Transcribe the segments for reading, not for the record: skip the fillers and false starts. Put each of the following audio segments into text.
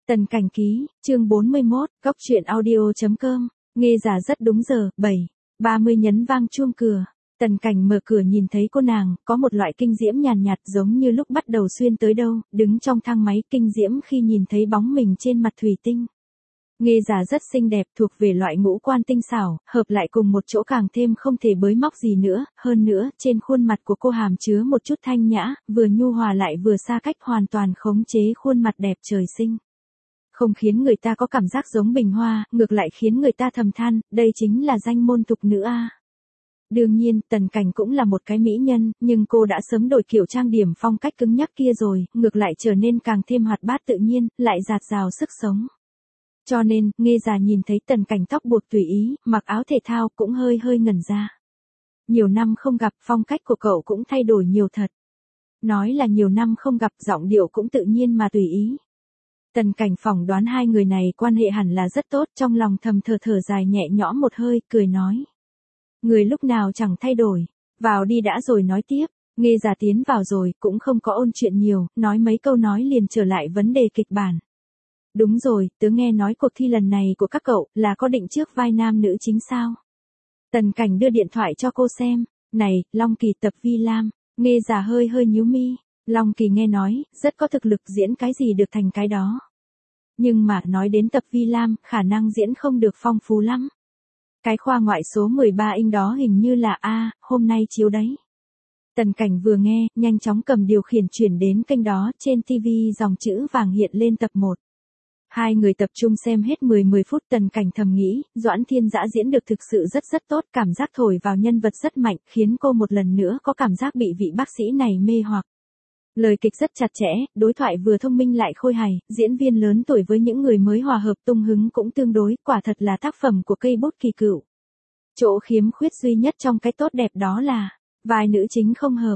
Tần Cảnh ký, chương 41, góc truyện audio.com, nghe giả rất đúng giờ, 7:30 nhấn vang chuông cửa. Tần Cảnh mở cửa nhìn thấy cô nàng, có một loại kinh diễm nhàn nhạt giống như lúc bắt đầu xuyên tới đâu, đứng trong thang máy kinh diễm khi nhìn thấy bóng mình trên mặt thủy tinh. Nghe giả rất xinh đẹp, thuộc về loại ngũ quan tinh xảo, hợp lại cùng một chỗ càng thêm không thể bới móc gì nữa, hơn nữa, trên khuôn mặt của cô hàm chứa một chút thanh nhã, vừa nhu hòa lại vừa xa cách hoàn toàn khống chế khuôn mặt đẹp trời sinh. Không khiến người ta có cảm giác giống bình hoa, ngược lại khiến người ta thầm than, đây chính là danh môn tục nữ a. Đương nhiên, Tần Cảnh cũng là một cái mỹ nhân, nhưng cô đã sớm đổi kiểu trang điểm phong cách cứng nhắc kia rồi, ngược lại trở nên càng thêm hoạt bát tự nhiên, lại dạt dào sức sống. Cho nên, nghe già nhìn thấy Tần Cảnh tóc buộc tùy ý, mặc áo thể thao cũng hơi ngẩn ra. Nhiều năm không gặp, phong cách của cậu cũng thay đổi nhiều thật. Nói là nhiều năm không gặp, giọng điệu cũng tự nhiên mà tùy ý. Tần Cảnh phỏng đoán hai người này quan hệ hẳn là rất tốt, trong lòng thầm thở dài nhẹ nhõm một hơi, cười nói. Người lúc nào chẳng thay đổi, vào đi đã rồi nói tiếp. Nghe già tiến vào rồi, cũng không có ôn chuyện nhiều, nói mấy câu nói liền trở lại vấn đề kịch bản. Đúng rồi, tớ nghe nói cuộc thi lần này của các cậu là có định trước vai nam nữ chính sao? Tần Cảnh đưa điện thoại cho cô xem. Này, Long Kỳ tập Vi Lam. Nghe già hơi nhíu mi. Long Kỳ nghe nói, rất có thực lực, diễn cái gì được thành cái đó. Nhưng mà nói đến tập Vi Lam, khả năng diễn không được phong phú lắm. Cái khoa ngoại số 13 inch đó hình như là hôm nay chiếu đấy. Tần Cảnh vừa nghe, nhanh chóng cầm điều khiển chuyển đến kênh đó, trên TV dòng chữ vàng hiện lên tập 1. Hai người tập trung xem hết 10 phút. Tần Cảnh thầm nghĩ, Doãn Thiên Dã diễn được thực sự rất tốt, cảm giác thổi vào nhân vật rất mạnh, khiến cô một lần nữa có cảm giác bị vị bác sĩ này mê hoặc. Lời kịch rất chặt chẽ, đối thoại vừa thông minh lại khôi hài, diễn viên lớn tuổi với những người mới hòa hợp tung hứng cũng tương đối, quả thật là tác phẩm của cây bút kỳ cựu. Chỗ khiếm khuyết duy nhất trong cái tốt đẹp đó là, vai nữ chính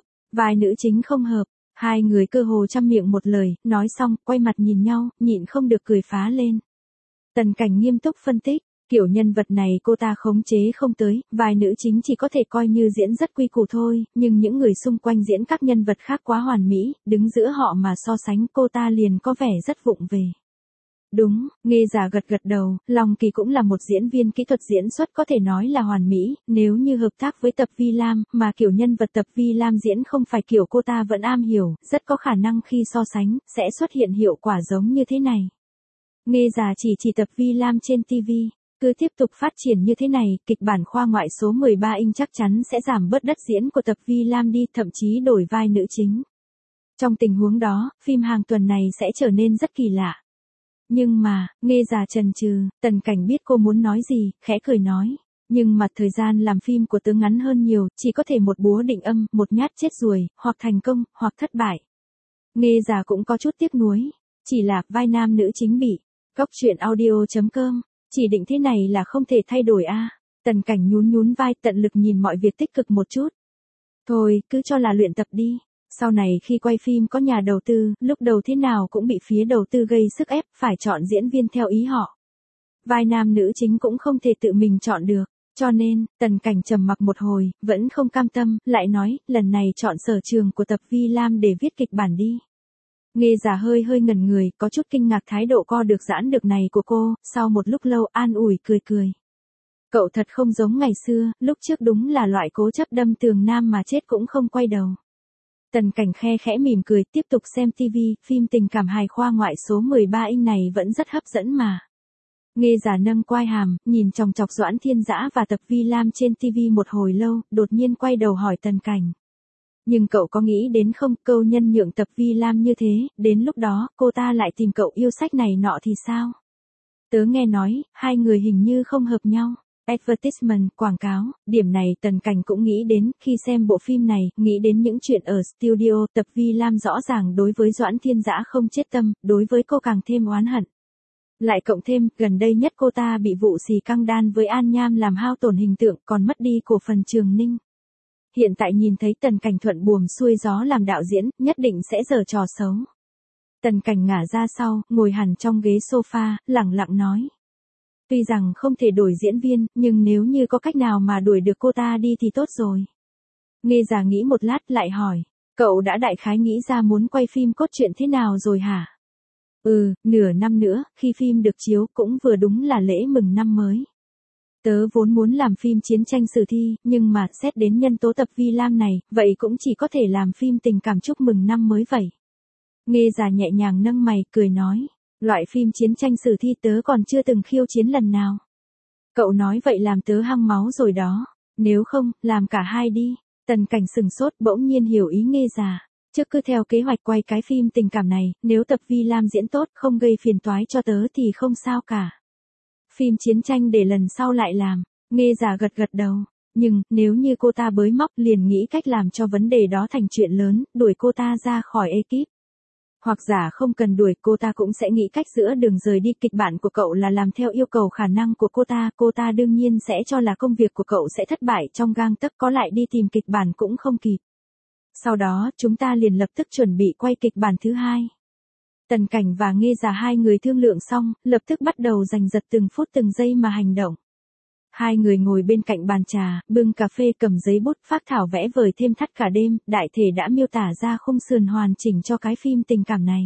không hợp. Hai người cơ hồ trăm miệng một lời, nói xong, quay mặt nhìn nhau, nhịn không được cười phá lên. Tần Cảnh nghiêm túc phân tích, kiểu nhân vật này cô ta khống chế không tới, vai nữ chính chỉ có thể coi như diễn rất quy củ thôi, nhưng những người xung quanh diễn các nhân vật khác quá hoàn mỹ, đứng giữa họ mà so sánh cô ta liền có vẻ rất vụng về. Đúng, nghe già gật đầu, Long Kỳ cũng là một diễn viên kỹ thuật diễn xuất có thể nói là hoàn mỹ, nếu như hợp tác với tập Vi Lam, mà kiểu nhân vật tập Vi Lam diễn không phải kiểu cô ta vẫn am hiểu, rất có khả năng khi so sánh, sẽ xuất hiện hiệu quả giống như thế này. Nghe già chỉ tập Vi Lam trên TV, cứ tiếp tục phát triển như thế này, kịch bản khoa ngoại số 13 inch chắc chắn sẽ giảm bớt đất diễn của tập Vi Lam đi, thậm chí đổi vai nữ chính. Trong tình huống đó, phim hàng tuần này sẽ trở nên rất kỳ lạ. Nhưng mà, nghe già chần chừ, Tần Cảnh biết cô muốn nói gì, khẽ cười nói. Nhưng mà thời gian làm phim của tớ ngắn hơn nhiều, chỉ có thể một búa định âm, một nhát chết ruồi, hoặc thành công, hoặc thất bại. Nghe già cũng có chút tiếc nuối. Chỉ là vai nam nữ chính bị. Góc truyện audio.com, chỉ định thế này là không thể thay đổi a. Tần Cảnh nhún vai, tận lực nhìn mọi việc tích cực một chút. Thôi, cứ cho là luyện tập đi. Sau này khi quay phim có nhà đầu tư, lúc đầu thế nào cũng bị phía đầu tư gây sức ép, phải chọn diễn viên theo ý họ. Vai nam nữ chính cũng không thể tự mình chọn được. Cho nên, Tần Cảnh trầm mặc một hồi, vẫn không cam tâm, lại nói, lần này chọn sở trường của tập Vi Lam để viết kịch bản đi. Nghe già hơi ngẩn người, có chút kinh ngạc thái độ co được giãn được này của cô, sau một lúc lâu an ủi cười. Cậu thật không giống ngày xưa, lúc trước đúng là loại cố chấp đâm tường nam mà chết cũng không quay đầu. Tần Cảnh khẽ mỉm cười, tiếp tục xem TV, phim tình cảm hài khoa ngoại số 13 inch này vẫn rất hấp dẫn mà. Nghe già nâng quai hàm, nhìn chòng chọc Doãn Thiên Dã và tập Vi Lam trên TV một hồi lâu, đột nhiên quay đầu hỏi Tần Cảnh. Nhưng cậu có nghĩ đến không, câu nhân nhượng tập Vi Lam như thế, đến lúc đó, cô ta lại tìm cậu yêu sách này nọ thì sao? Tớ nghe nói, hai người hình như không hợp nhau. Advertisement, quảng cáo, điểm này Tần Cảnh cũng nghĩ đến, khi xem bộ phim này, nghĩ đến những chuyện ở studio, tập Vi Lam rõ ràng đối với Doãn Thiên Dã không chết tâm, đối với cô càng thêm oán hận. Lại cộng thêm, gần đây nhất cô ta bị vụ xì căng đan với An Nham làm hao tổn hình tượng, còn mất đi cổ phần Trường Ninh. Hiện tại nhìn thấy Tần Cảnh thuận buồm xuôi gió làm đạo diễn, nhất định sẽ giở trò xấu. Tần Cảnh ngả ra sau, ngồi hẳn trong ghế sofa, lẳng lặng nói. Tuy rằng không thể đổi diễn viên, nhưng nếu như có cách nào mà đuổi được cô ta đi thì tốt rồi. Nghe già nghĩ một lát lại hỏi, cậu đã đại khái nghĩ ra muốn quay phim cốt truyện thế nào rồi hả? Nửa năm nữa, khi phim được chiếu cũng vừa đúng là lễ mừng năm mới. Tớ vốn muốn làm phim chiến tranh sử thi, nhưng mà xét đến nhân tố tập Vi Lam này, vậy cũng chỉ có thể làm phim tình cảm chúc mừng năm mới vậy. Nghe già nhẹ nhàng nâng mày cười nói, loại phim chiến tranh sử thi tớ còn chưa từng khiêu chiến lần nào. Cậu nói vậy làm tớ hăng máu rồi đó, nếu không, làm cả hai đi. Tần Cảnh sừng sốt bỗng nhiên hiểu ý Nghe già. Trước cứ theo kế hoạch quay cái phim tình cảm này, nếu tập Vi Lam diễn tốt không gây phiền toái cho tớ thì không sao cả. Phim chiến tranh để lần sau lại làm, Nghe già gật gật đầu. Nhưng, nếu như cô ta bới móc liền nghĩ cách làm cho vấn đề đó thành chuyện lớn, đuổi cô ta ra khỏi ekip. Hoặc giả không cần đuổi cô ta cũng sẽ nghĩ cách giữa đường rời đi. Kịch bản của cậu là làm theo yêu cầu khả năng của cô ta đương nhiên sẽ cho là công việc của cậu sẽ thất bại trong gang tấc, có lại đi tìm kịch bản cũng không kịp. Sau đó chúng ta liền lập tức chuẩn bị quay kịch bản thứ hai. Tần Cảnh và Nghe già hai người thương lượng xong, lập tức bắt đầu giành giật từng phút từng giây mà hành động. Hai người ngồi bên cạnh bàn trà, bưng cà phê cầm giấy bút phác thảo vẽ vời thêm thắt cả đêm, đại thể đã miêu tả ra khung sườn hoàn chỉnh cho cái phim tình cảm này.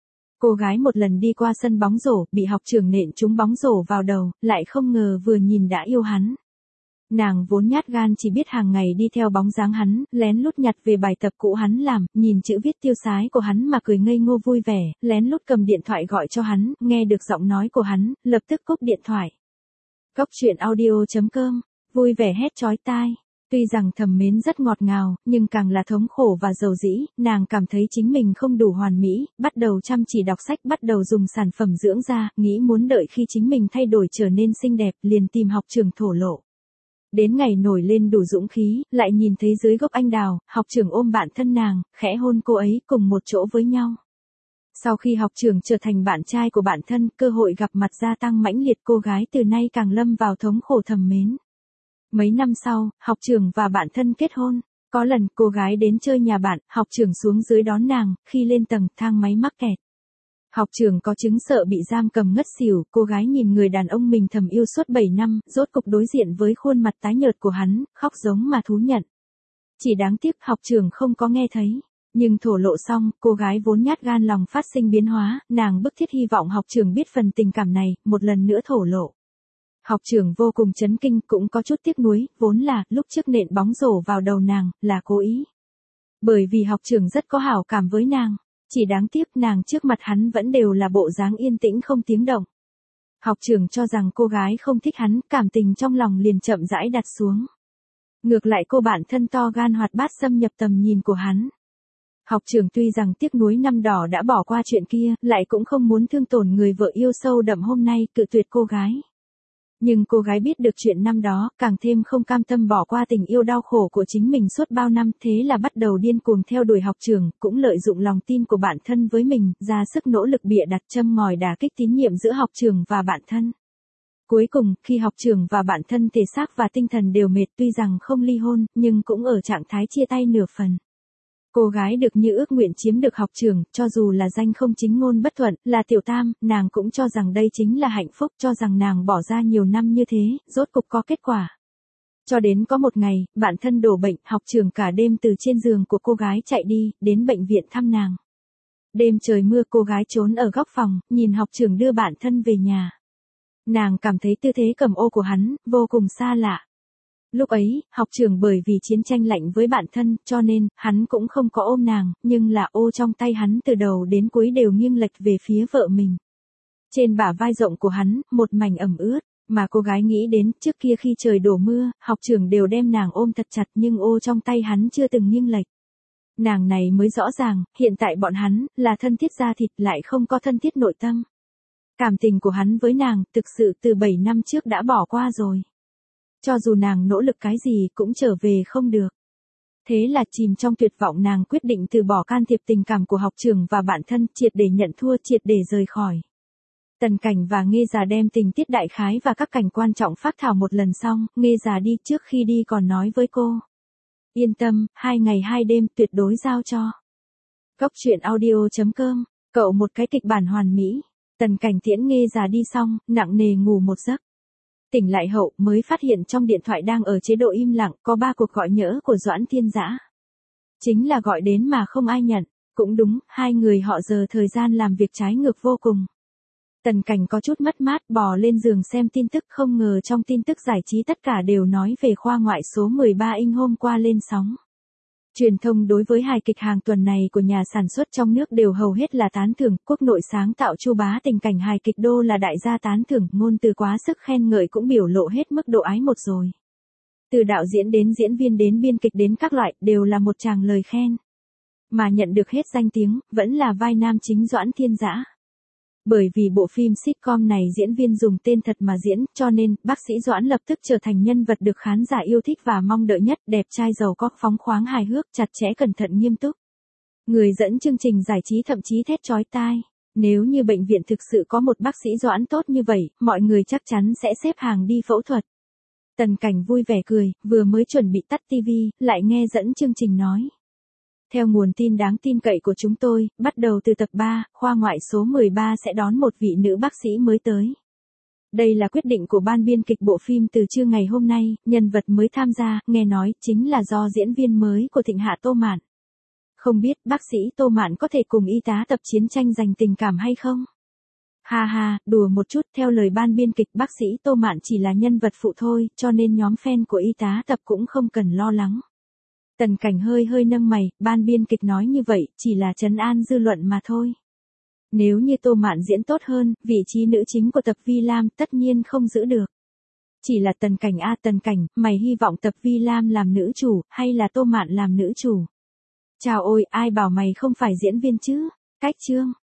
Cô gái một lần đi qua sân bóng rổ, bị học trưởng nện trúng bóng rổ vào đầu, lại không ngờ vừa nhìn đã yêu hắn. Nàng vốn nhát gan chỉ biết hàng ngày đi theo bóng dáng hắn, lén lút nhặt về bài tập cũ hắn làm, nhìn chữ viết tiêu sái của hắn mà cười ngây ngô vui vẻ, lén lút cầm điện thoại gọi cho hắn, nghe được giọng nói của hắn, lập tức cúp điện thoại. Cốc truyện audio.com, vui vẻ hét chói tai. Tuy rằng thầm mến rất ngọt ngào, nhưng càng là thống khổ và dầu dĩ, nàng cảm thấy chính mình không đủ hoàn mỹ, bắt đầu chăm chỉ đọc sách, bắt đầu dùng sản phẩm dưỡng da, nghĩ muốn đợi khi chính mình thay đổi trở nên xinh đẹp, liền tìm học trưởng thổ lộ. Đến ngày nổi lên đủ dũng khí, lại nhìn thấy dưới gốc anh đào, học trưởng ôm bạn thân nàng, khẽ hôn cô ấy cùng một chỗ với nhau. Sau khi học trưởng trở thành bạn trai của bạn thân, cơ hội gặp mặt gia tăng mãnh liệt, cô gái từ nay càng lâm vào thống khổ thầm mến. Mấy năm sau, học trưởng và bạn thân kết hôn. Có lần cô gái đến chơi nhà bạn, học trưởng xuống dưới đón nàng, khi lên tầng thang máy mắc kẹt. Học trưởng có chứng sợ bị giam cầm ngất xỉu, cô gái nhìn người đàn ông mình thầm yêu suốt 7 năm, rốt cục đối diện với khuôn mặt tái nhợt của hắn, khóc giống mà thú nhận. Chỉ đáng tiếc học trưởng không có nghe thấy. Nhưng thổ lộ xong, cô gái vốn nhát gan lòng phát sinh biến hóa, nàng bức thiết hy vọng học trưởng biết phần tình cảm này, một lần nữa thổ lộ. Học trưởng vô cùng chấn kinh, cũng có chút tiếc nuối, vốn là, lúc trước nện bóng rổ vào đầu nàng, là cố ý. Bởi vì học trưởng rất có hảo cảm với nàng, chỉ đáng tiếc nàng trước mặt hắn vẫn đều là bộ dáng yên tĩnh không tiếng động. Học trưởng cho rằng cô gái không thích hắn, cảm tình trong lòng liền chậm rãi đặt xuống. Ngược lại cô bạn thân to gan hoạt bát xâm nhập tầm nhìn của hắn. Học trưởng tuy rằng tiếc nuối năm đỏ đã bỏ qua chuyện kia, lại cũng không muốn thương tổn người vợ yêu sâu đậm hôm nay, cự tuyệt cô gái. Nhưng cô gái biết được chuyện năm đó, càng thêm không cam tâm bỏ qua tình yêu đau khổ của chính mình suốt bao năm, thế là bắt đầu điên cuồng theo đuổi học trưởng, cũng lợi dụng lòng tin của bạn thân với mình, ra sức nỗ lực bịa đặt châm ngòi đả kích tín nhiệm giữa học trưởng và bạn thân. Cuối cùng, khi học trưởng và bạn thân thể xác và tinh thần đều mệt, tuy rằng không ly hôn, nhưng cũng ở trạng thái chia tay nửa phần. Cô gái được như ước nguyện chiếm được học trưởng, cho dù là danh không chính ngôn bất thuận, là tiểu tam, nàng cũng cho rằng đây chính là hạnh phúc, cho rằng nàng bỏ ra nhiều năm như thế, rốt cục có kết quả. Cho đến có một ngày, bạn thân đổ bệnh, học trưởng cả đêm từ trên giường của cô gái chạy đi, đến bệnh viện thăm nàng. Đêm trời mưa, cô gái trốn ở góc phòng, nhìn học trưởng đưa bạn thân về nhà. Nàng cảm thấy tư thế cầm ô của hắn, vô cùng xa lạ. Lúc ấy, học trưởng bởi vì chiến tranh lạnh với bạn thân, cho nên, hắn cũng không có ôm nàng, nhưng là ô trong tay hắn từ đầu đến cuối đều nghiêng lệch về phía vợ mình. Trên bả vai rộng của hắn, một mảnh ẩm ướt, mà cô gái nghĩ đến, trước kia khi trời đổ mưa, học trưởng đều đem nàng ôm thật chặt nhưng ô trong tay hắn chưa từng nghiêng lệch. Nàng này mới rõ ràng, hiện tại bọn hắn, là thân thiết da thịt lại không có thân thiết nội tâm. Cảm tình của hắn với nàng, thực sự từ 7 năm trước đã bỏ qua rồi. Cho dù nàng nỗ lực cái gì cũng trở về không được. Thế là chìm trong tuyệt vọng nàng quyết định từ bỏ can thiệp tình cảm của học trưởng và bạn thân, triệt để nhận thua, triệt để rời khỏi. Tần Cảnh và Nghe già đem tình tiết đại khái và các cảnh quan trọng phác thảo một lần xong, Nghe già đi trước khi đi còn nói với cô. Yên tâm, 2 ngày 2 đêm tuyệt đối giao cho. Cốc truyện audio.com, cậu một cái kịch bản hoàn mỹ. Tần Cảnh tiễn Nghe già đi xong, nặng nề ngủ một giấc. Tỉnh lại hậu mới phát hiện trong điện thoại đang ở chế độ im lặng, có 3 cuộc gọi nhỡ của Doãn Thiên Dã. Chính là gọi đến mà không ai nhận. Cũng đúng, hai người họ giờ thời gian làm việc trái ngược vô cùng. Tần Cảnh có chút mất mát bò lên giường xem tin tức, không ngờ trong tin tức giải trí tất cả đều nói về khoa ngoại số 13 Inch hôm qua lên sóng. Truyền thông đối với hài kịch hàng tuần này của nhà sản xuất trong nước đều hầu hết là tán thưởng, quốc nội sáng tạo Chu Bá tình cảnh hài kịch đô là đại gia tán thưởng, ngôn từ quá sức khen ngợi cũng biểu lộ hết mức độ ái một rồi. Từ đạo diễn đến diễn viên đến biên kịch đến các loại đều là một tràng lời khen. Mà nhận được hết danh tiếng, vẫn là vai nam chính Doãn Thiên Dã. Bởi vì bộ phim sitcom này diễn viên dùng tên thật mà diễn, cho nên, bác sĩ Doãn lập tức trở thành nhân vật được khán giả yêu thích và mong đợi nhất, đẹp trai giàu có, phóng khoáng hài hước, chặt chẽ cẩn thận nghiêm túc. Người dẫn chương trình giải trí thậm chí thét chói tai. Nếu như bệnh viện thực sự có một bác sĩ Doãn tốt như vậy, mọi người chắc chắn sẽ xếp hàng đi phẫu thuật. Tần Cảnh vui vẻ cười, vừa mới chuẩn bị tắt tivi, lại nghe dẫn chương trình nói. Theo nguồn tin đáng tin cậy của chúng tôi, bắt đầu từ tập 3, khoa ngoại số 13 sẽ đón một vị nữ bác sĩ mới tới. Đây là quyết định của ban biên kịch bộ phim từ trưa ngày hôm nay, nhân vật mới tham gia, nghe nói, chính là do diễn viên mới của Thịnh Hạ Tô Mạn. Không biết bác sĩ Tô Mạn có thể cùng y tá Tập chiến tranh giành tình cảm hay không? Ha ha, đùa một chút, theo lời ban biên kịch bác sĩ Tô Mạn chỉ là nhân vật phụ thôi, cho nên nhóm fan của y tá Tập cũng không cần lo lắng. Tần Cảnh hơi nâng mày, ban biên kịch nói như vậy, chỉ là trấn an dư luận mà thôi. Nếu như Tô Mạn diễn tốt hơn, vị trí nữ chính của Tập Vi Lam tất nhiên không giữ được. Chỉ là Tần Cảnh Tần Cảnh, mày hy vọng Tập Vi Lam làm nữ chủ, hay là Tô Mạn làm nữ chủ? Chào ôi, ai bảo mày không phải diễn viên chứ? Cách chương.